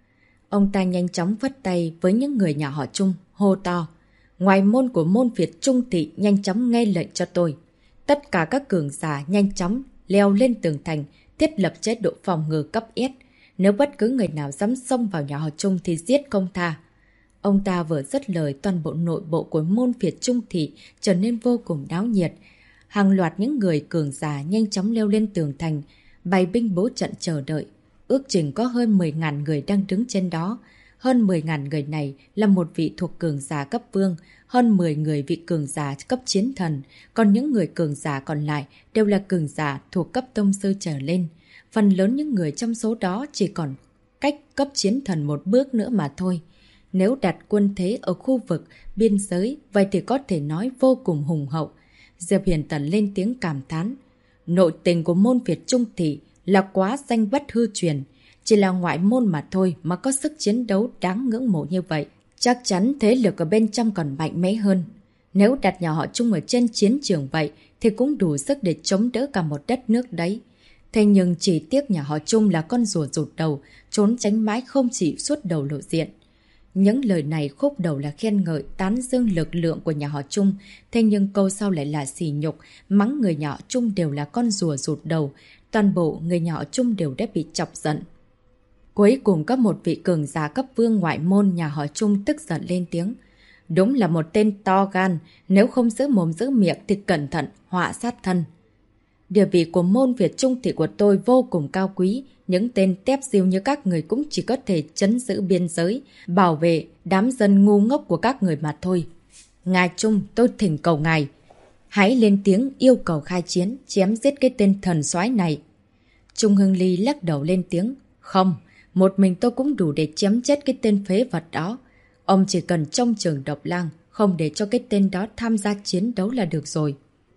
Ông ta nhanh chóng vất tay với những người nhà họ Trung, hô to. Ngoài môn của môn Việt Trung Thị nhanh chóng nghe lệnh cho tôi. Tất cả các cường giả nhanh chóng leo lên tường thành, thiết lập chế độ phòng ngự cấp S. Nếu bất cứ người nào dám xông vào nhà họ Trung thì giết không tha. Ông ta vừa dứt lời, toàn bộ nội bộ của môn Việt Trung Thị trở nên vô cùng náo nhiệt. Hàng loạt những người cường giả nhanh chóng leo lên tường thành, bày binh bố trận chờ đợi. Ước chừng có hơn 10.000 người đang đứng trên đó. Hơn 10.000 người này là một vị thuộc cường giả cấp vương, hơn 10 người vị cường giả cấp chiến thần, còn những người cường giả còn lại đều là cường giả thuộc cấp tông sư trở lên. Phần lớn những người trong số đó chỉ còn cách cấp chiến thần một bước nữa mà thôi. Nếu đặt quân thế ở khu vực biên giới, vậy thì có thể nói vô cùng hùng hậu. Diệp Huyền Tần lên tiếng cảm thán. Nội tình của môn Việt Trung Thị là quá danh bất hư truyền. Chỉ là ngoại môn mà thôi mà có sức chiến đấu đáng ngưỡng mộ như vậy. Chắc chắn thế lực ở bên trong còn mạnh mẽ hơn. Nếu đặt nhà họ Trung ở trên chiến trường vậy thì cũng đủ sức để chống đỡ cả một đất nước đấy. Thế nhưng chỉ tiếc nhà họ Trung là con rùa rụt đầu, trốn tránh mãi không chỉ suốt đầu lộ diện. Những lời này khúc đầu là khen ngợi, tán dương lực lượng của nhà họ Trung, thế nhưng câu sau lại là sỉ nhục, mắng người nhà họ Trung đều là con rùa rụt đầu, toàn bộ người nhà họ Trung đều đã bị chọc giận. Cuối cùng có một vị cường giả cấp vương ngoại môn nhà họ Trung tức giận lên tiếng. Đúng là một tên to gan, nếu không giữ mồm giữ miệng thì cẩn thận, họa sát thân. Địa vị của môn Việt Trung Thị của tôi vô cùng cao quý, những tên tép diêu như các người cũng chỉ có thể trấn giữ biên giới, bảo vệ đám dân ngu ngốc của các người mà thôi. Ngài Trung, tôi thỉnh cầu ngài, hãy lên tiếng yêu cầu khai chiến, chém giết cái tên thần soái này. Trung Hưng Ly lắc đầu lên tiếng, không, một mình tôi cũng đủ để chém chết cái tên phế vật đó. Ông chỉ cần trông chừng Độc Lang, không để cho cái tên đó tham gia chiến đấu là được rồi.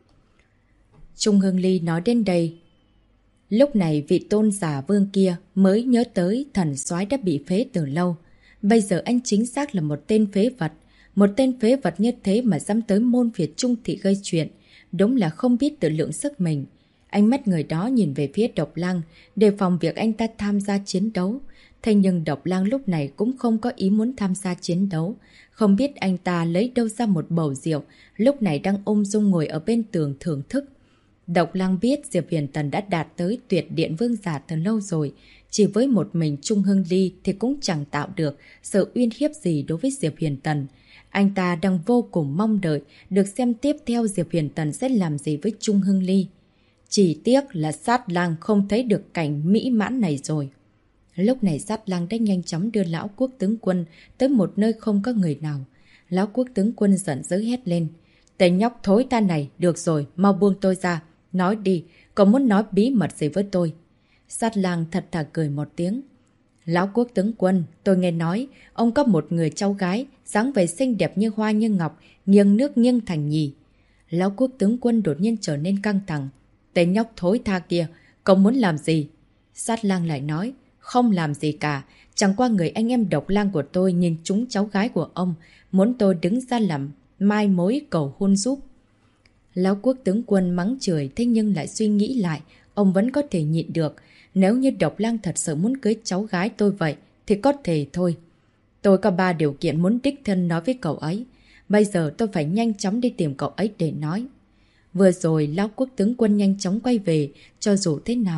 Trung Hưng Ly nói đến đây. Lúc này vị tôn giả vương kia mới nhớ tới thần soái đã bị phế từ lâu. Bây giờ anh chính xác là một tên phế vật. Một tên phế vật như thế mà dám tới môn Việt Trung Thị gây chuyện. Đúng là không biết tự lượng sức mình. Ánh mắt người đó nhìn về phía Độc Lang, đề phòng việc anh ta tham gia chiến đấu. Thế nhưng Độc Lang lúc này cũng không có ý muốn tham gia chiến đấu. Không biết anh ta lấy đâu ra một bầu rượu, lúc này đang ung dung ngồi ở bên tường thưởng thức. Độc Lang biết Diệp Huyền Tần đã đạt tới tuyệt điện vương giả từ lâu rồi. Chỉ với một mình Trung Hưng Ly thì cũng chẳng tạo được sự uy hiếp gì đối với Diệp Huyền Tần. Anh ta đang vô cùng mong đợi được xem tiếp theo Diệp Huyền Tần sẽ làm gì với Trung Hưng Ly. Chỉ tiếc là Sát Lang không thấy được cảnh mỹ mãn này rồi. Lúc này Sát Lang đã nhanh chóng đưa lão quốc tướng quân tới một nơi không có người nào. Lão quốc tướng quân giận dữ hét lên. Tên nhóc thối ta này, được rồi, mau buông tôi ra. Nói đi, cậu muốn nói bí mật gì với tôi? Sát Lang thật thà cười một tiếng. Lão quốc tướng quân, tôi nghe nói, ông có một người cháu gái, dáng vẻ xinh đẹp như hoa như ngọc, nghiêng nước nghiêng thành nhì. Lão quốc tướng quân đột nhiên trở nên căng thẳng. Tên nhóc thối tha kia, cậu muốn làm gì? Sát Lang lại nói, không làm gì cả, chẳng qua người anh em Độc Lang của tôi nhìn trúng cháu gái của ông, muốn tôi đứng ra làm mai mối cầu hôn giúp. Lão quốc tướng quân mắng chửi, thế nhưng lại suy nghĩ lại, ông vẫn có thể nhịn được. Nếu như Độc Lang thật sự muốn cưới cháu gái tôi vậy, thì có thể thôi. Tôi có 3 điều kiện muốn đích thân nói với cậu ấy. Bây giờ tôi phải nhanh chóng đi tìm cậu ấy để nói. Vừa rồi, Lão quốc tướng quân nhanh chóng quay về, cho dù thế nào,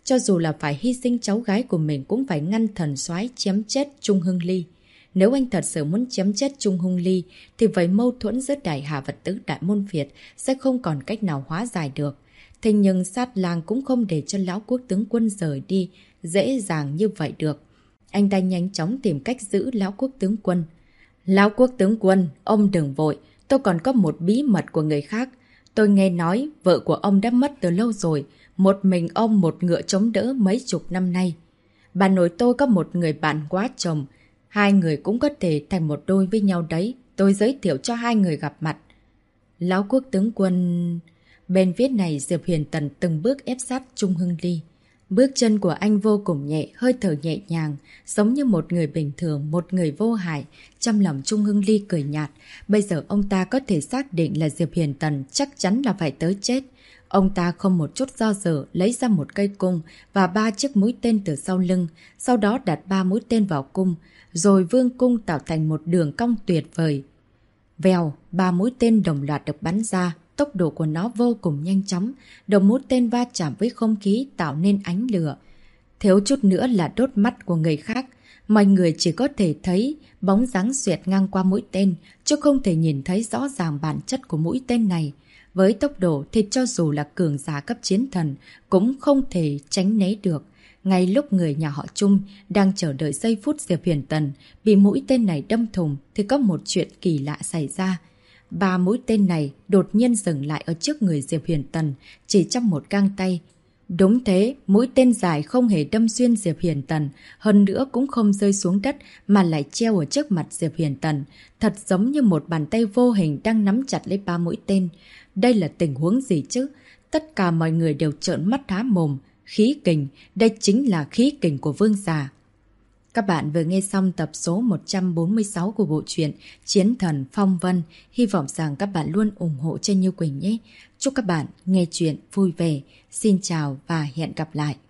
cho dù là phải hy sinh cháu gái của mình cũng phải ngăn thần soái chém chết Trung Hưng Ly. Nếu anh thật sự muốn chém chết Trung Hưng Ly, thì vậy mâu thuẫn giữa Đại Hà và Tứ Đại Môn Việt sẽ không còn cách nào hóa giải được. Thế nhưng Sát Lang cũng không để cho lão quốc tướng quân rời đi dễ dàng như vậy được. Anh ta nhanh chóng tìm cách giữ lão quốc tướng quân. Lão quốc tướng quân, ông đừng vội, tôi còn có một bí mật của người khác. Tôi nghe nói vợ của ông đã mất từ lâu rồi, một mình ông một ngựa chống đỡ mấy chục năm nay. Bà nội tôi có một người bạn quá chồng, hai người cũng có thể thành một đôi với nhau đấy, tôi giới thiệu cho hai người gặp mặt. Lão quốc tướng quân... Bên phía này Diệp Huyền Tần từng bước ép sát Trung Hưng Ly. Bước chân của anh vô cùng nhẹ, hơi thở nhẹ nhàng, giống như một người bình thường, một người vô hại. Trong lòng Trung Hưng Ly cười nhạt, bây giờ ông ta có thể xác định là Diệp Huyền Tần chắc chắn là phải tới chết. Ông ta không một chút do dự lấy ra một cây cung và 3 chiếc mũi tên từ sau lưng, sau đó đặt 3 mũi tên vào cung, rồi vương cung tạo thành một đường cong tuyệt vời. Vèo, 3 mũi tên đồng loạt được bắn ra. Tốc độ của nó vô cùng nhanh chóng, đầu mũi tên va chạm với không khí tạo nên ánh lửa. Thiếu chút nữa là đốt mắt của người khác, mọi người chỉ có thể thấy bóng dáng xuyệt ngang qua mũi tên, chứ không thể nhìn thấy rõ ràng bản chất của mũi tên này. Với tốc độ thì cho dù là cường giả cấp chiến thần cũng không thể tránh né được. Ngay lúc người nhà họ Trung đang chờ đợi giây phút Diệp Huyền Tần bị mũi tên này đâm thủng thì có một chuyện kỳ lạ xảy ra. 3 mũi tên này đột nhiên dừng lại ở trước người Diệp Huyền Tần, chỉ trong một gang tay. Đúng thế, mũi tên dài không hề đâm xuyên Diệp Huyền Tần, hơn nữa cũng không rơi xuống đất mà lại treo ở trước mặt Diệp Huyền Tần. Thật giống như một bàn tay vô hình đang nắm chặt lấy 3 mũi tên. Đây là tình huống gì chứ? Tất cả mọi người đều trợn mắt há mồm. Khí kình, đây chính là khí kình của vương giả. Các bạn vừa nghe xong tập số 146 của bộ truyện Chiến Thần Phong Vân. Hy vọng rằng các bạn luôn ủng hộ cho Như Quỳnh nhé. Chúc các bạn nghe chuyện vui vẻ. Xin chào và hẹn gặp lại.